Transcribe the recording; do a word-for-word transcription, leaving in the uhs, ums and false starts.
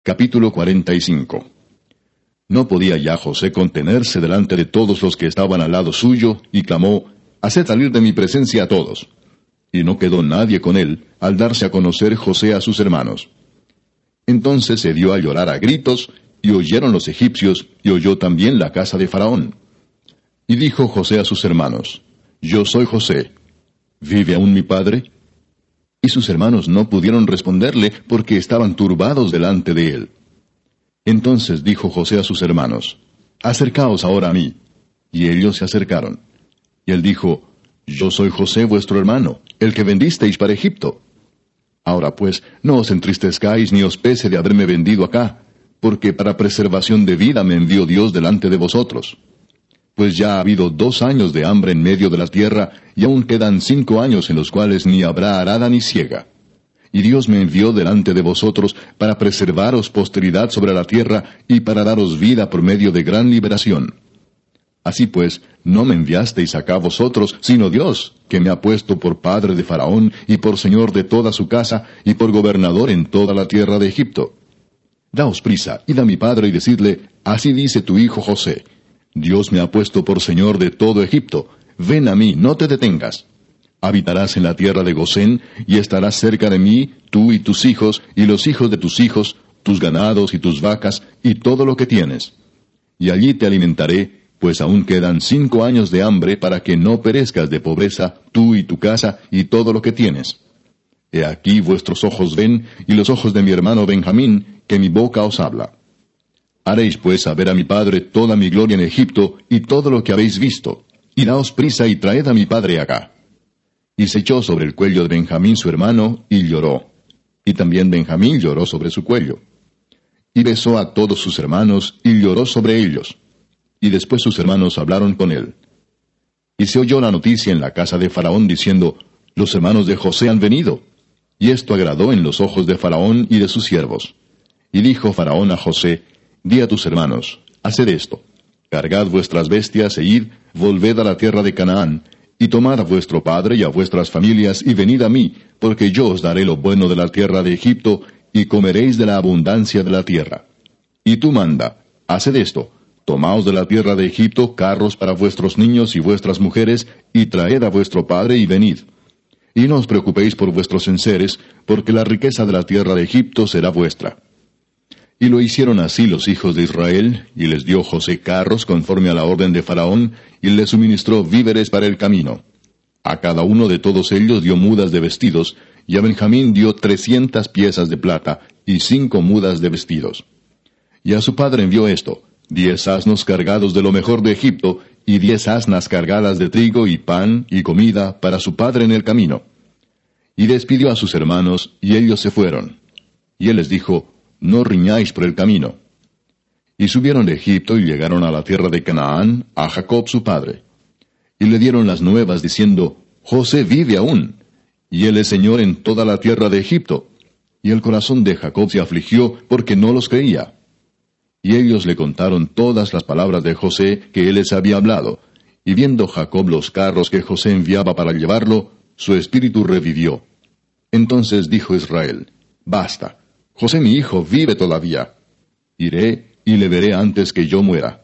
Capítulo cuarenta y cinco. No podía ya José contenerse delante de todos los que estaban al lado suyo, y clamó, «Haced salir de mi presencia a todos». Y no quedó nadie con él, al darse a conocer José a sus hermanos. Entonces se dio a llorar a gritos, y oyeron los egipcios, y oyó también la casa de Faraón. Y dijo José a sus hermanos, «Yo soy José. ¿Vive aún mi padre?» Y sus hermanos no pudieron responderle, porque estaban turbados delante de él. Entonces dijo José a sus hermanos, «Acercaos ahora a mí». Y ellos se acercaron. Y él dijo, «Yo soy José vuestro hermano, el que vendisteis para Egipto. Ahora pues, no os entristezcáis ni os pese de haberme vendido acá, porque para preservación de vida me envió Dios delante de vosotros. Pues ya ha habido dos años de hambre en medio de la tierra, y aún quedan cinco años en los cuales ni habrá arada ni siega. Y Dios me envió delante de vosotros para preservaros posteridad sobre la tierra, y para daros vida por medio de gran liberación. Así pues, no me enviasteis acá vosotros, sino Dios, que me ha puesto por padre de Faraón, y por señor de toda su casa, y por gobernador en toda la tierra de Egipto. Daos prisa, id a mi padre y decidle, así dice tu hijo José, Dios me ha puesto por señor de todo Egipto. Ven a mí, no te detengas. Habitarás en la tierra de Gosén, y estarás cerca de mí, tú y tus hijos, y los hijos de tus hijos, tus ganados y tus vacas, y todo lo que tienes. Y allí te alimentaré, pues aún quedan cinco años de hambre para que no perezcas de pobreza, tú y tu casa, y todo lo que tienes. He aquí vuestros ojos ven, y los ojos de mi hermano Benjamín, que mi boca os habla. Haréis pues saber a mi padre toda mi gloria en Egipto, y todo lo que habéis visto, y daos prisa y traed a mi padre acá. Y se echó sobre el cuello de Benjamín su hermano, y lloró. Y también Benjamín lloró sobre su cuello. Y besó a todos sus hermanos, y lloró sobre ellos. Y después sus hermanos hablaron con él. Y se oyó la noticia en la casa de Faraón, diciendo, los hermanos de José han venido. Y esto agradó en los ojos de Faraón y de sus siervos. Y dijo Faraón a José, Di a tus hermanos, haced esto, cargad vuestras bestias e id, volved a la tierra de Canaán, y tomad a vuestro padre y a vuestras familias, y venid a mí, porque yo os daré lo bueno de la tierra de Egipto, y comeréis de la abundancia de la tierra. Y tú manda, haced esto, tomaos de la tierra de Egipto carros para vuestros niños y vuestras mujeres, y traed a vuestro padre y venid. Y no os preocupéis por vuestros enseres, porque la riqueza de la tierra de Egipto será vuestra. Y lo hicieron así los hijos de Israel, y les dio José carros conforme a la orden de Faraón, y les suministró víveres para el camino. A cada uno de todos ellos dio mudas de vestidos, y a Benjamín dio trescientas piezas de plata, y cinco mudas de vestidos. Y a su padre envió esto, diez asnos cargados de lo mejor de Egipto, y diez asnas cargadas de trigo y pan y comida para su padre en el camino. Y despidió a sus hermanos, y ellos se fueron. Y él les dijo, no riñáis por el camino. Y subieron de Egipto y llegaron a la tierra de Canaán, a Jacob su padre. Y le dieron las nuevas, diciendo, José vive aún, y él es señor en toda la tierra de Egipto. Y el corazón de Jacob se afligió, porque no los creía. Y ellos le contaron todas las palabras de José que él les había hablado. Y viendo Jacob los carros que José enviaba para llevarlo, su espíritu revivió. Entonces dijo Israel, Basta, José mi hijo vive todavía. Iré y le veré antes que yo muera.